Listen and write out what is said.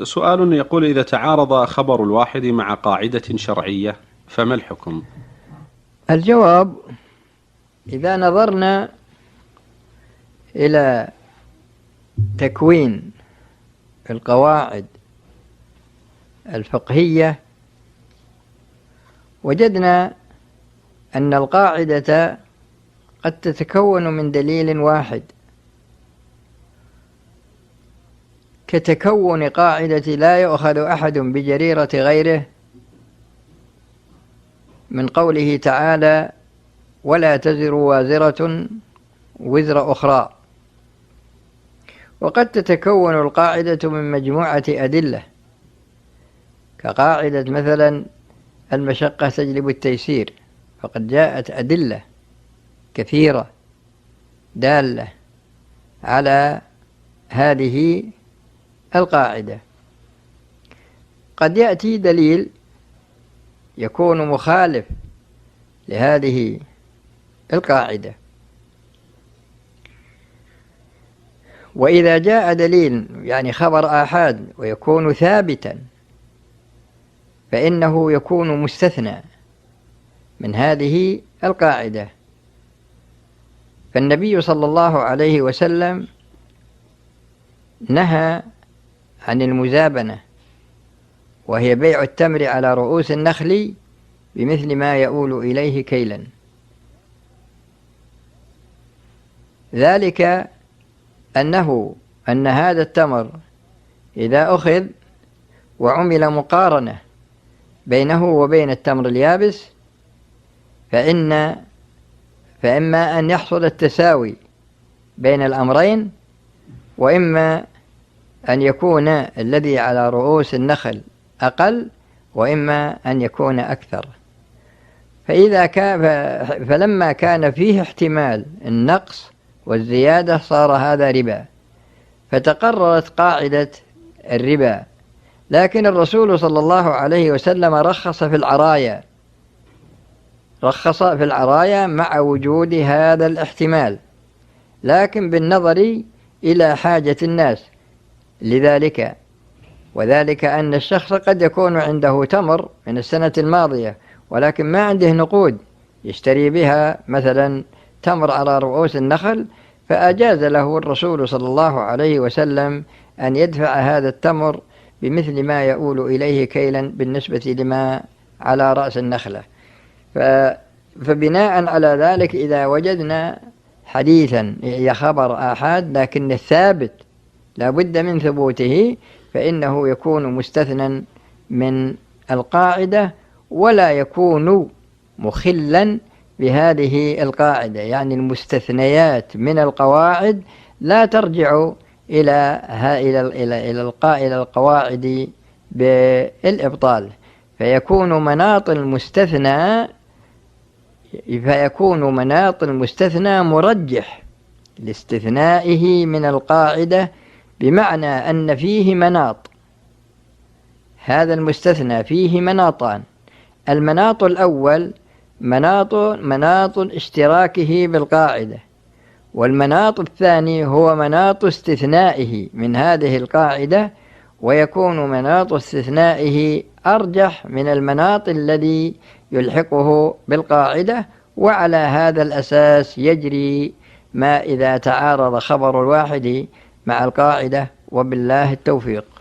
سؤال يقول: إذا تعارض خبر الواحد مع قاعدة شرعية فما الحكم؟ الجواب: إذا نظرنا إلى تكوين القواعد الفقهية وجدنا أن القاعدة قد تتكون من دليل واحد، كتكون قاعدة لا يؤخذ أحد بجريرة غيره من قوله تعالى: ولا تزر وازرة وزر أخرى. وقد تتكون القاعدة من مجموعة أدلة، كقاعدة مثلا المشقة تجلب التيسير، فقد جاءت أدلة كثيرة دالة على هذه القاعدة. قد يأتي دليل يكون مخالف لهذه القاعدة، وإذا جاء دليل يعني خبر آحاد ويكون ثابتا فإنه يكون مستثنى من هذه القاعدة. فالنبي صلى الله عليه وسلم نهى عن المزابنة، وهي بيع التمر على رؤوس النخل بمثل ما يؤول إليه كيلا، ذلك أن هذا التمر إذا أخذ وعمل مقارنة بينه وبين التمر اليابس فإما أن يحصل التساوي بين الأمرين، وإما أن يكون الذي على رؤوس النخل أقل، وإما أن يكون أكثر. فلما كان فيه احتمال النقص والزيادة صار هذا ربا، فتقررت قاعدة الربا. لكن الرسول صلى الله عليه وسلم رخص في العرايا مع وجود هذا الاحتمال، لكن بالنظر إلى حاجة الناس لذلك، وذلك أن الشخص قد يكون عنده تمر من السنة الماضية ولكن ما عنده نقود يشتري بها مثلا تمر على رؤوس النخل، فأجاز له الرسول صلى الله عليه وسلم أن يدفع هذا التمر بمثل ما يؤول إليه كيلا بالنسبة لما على رأس النخلة. فبناء على ذلك إذا وجدنا حديثا هي خبر آحاد لكن الثابت لا بد من ثبوته، فإنه يكون مستثنى من القاعدة ولا يكون مخلا بهذه القاعدة. يعني المستثنيات من القواعد لا ترجع إلى القواعد بالإبطال، فيكون مناط المستثنى مرجح لاستثنائه من القاعدة، بمعنى أن فيه مناط، هذا المستثنى فيه مناطان. المناط الأول مناط اشتراكه بالقاعدة، والمناط الثاني هو مناط استثنائه من هذه القاعدة، ويكون مناط استثنائه أرجح من المناط الذي يلحقه بالقاعدة، وعلى هذا الأساس يجري ما إذا تعارض خبر الواحد مع القاعدة، وبالله التوفيق.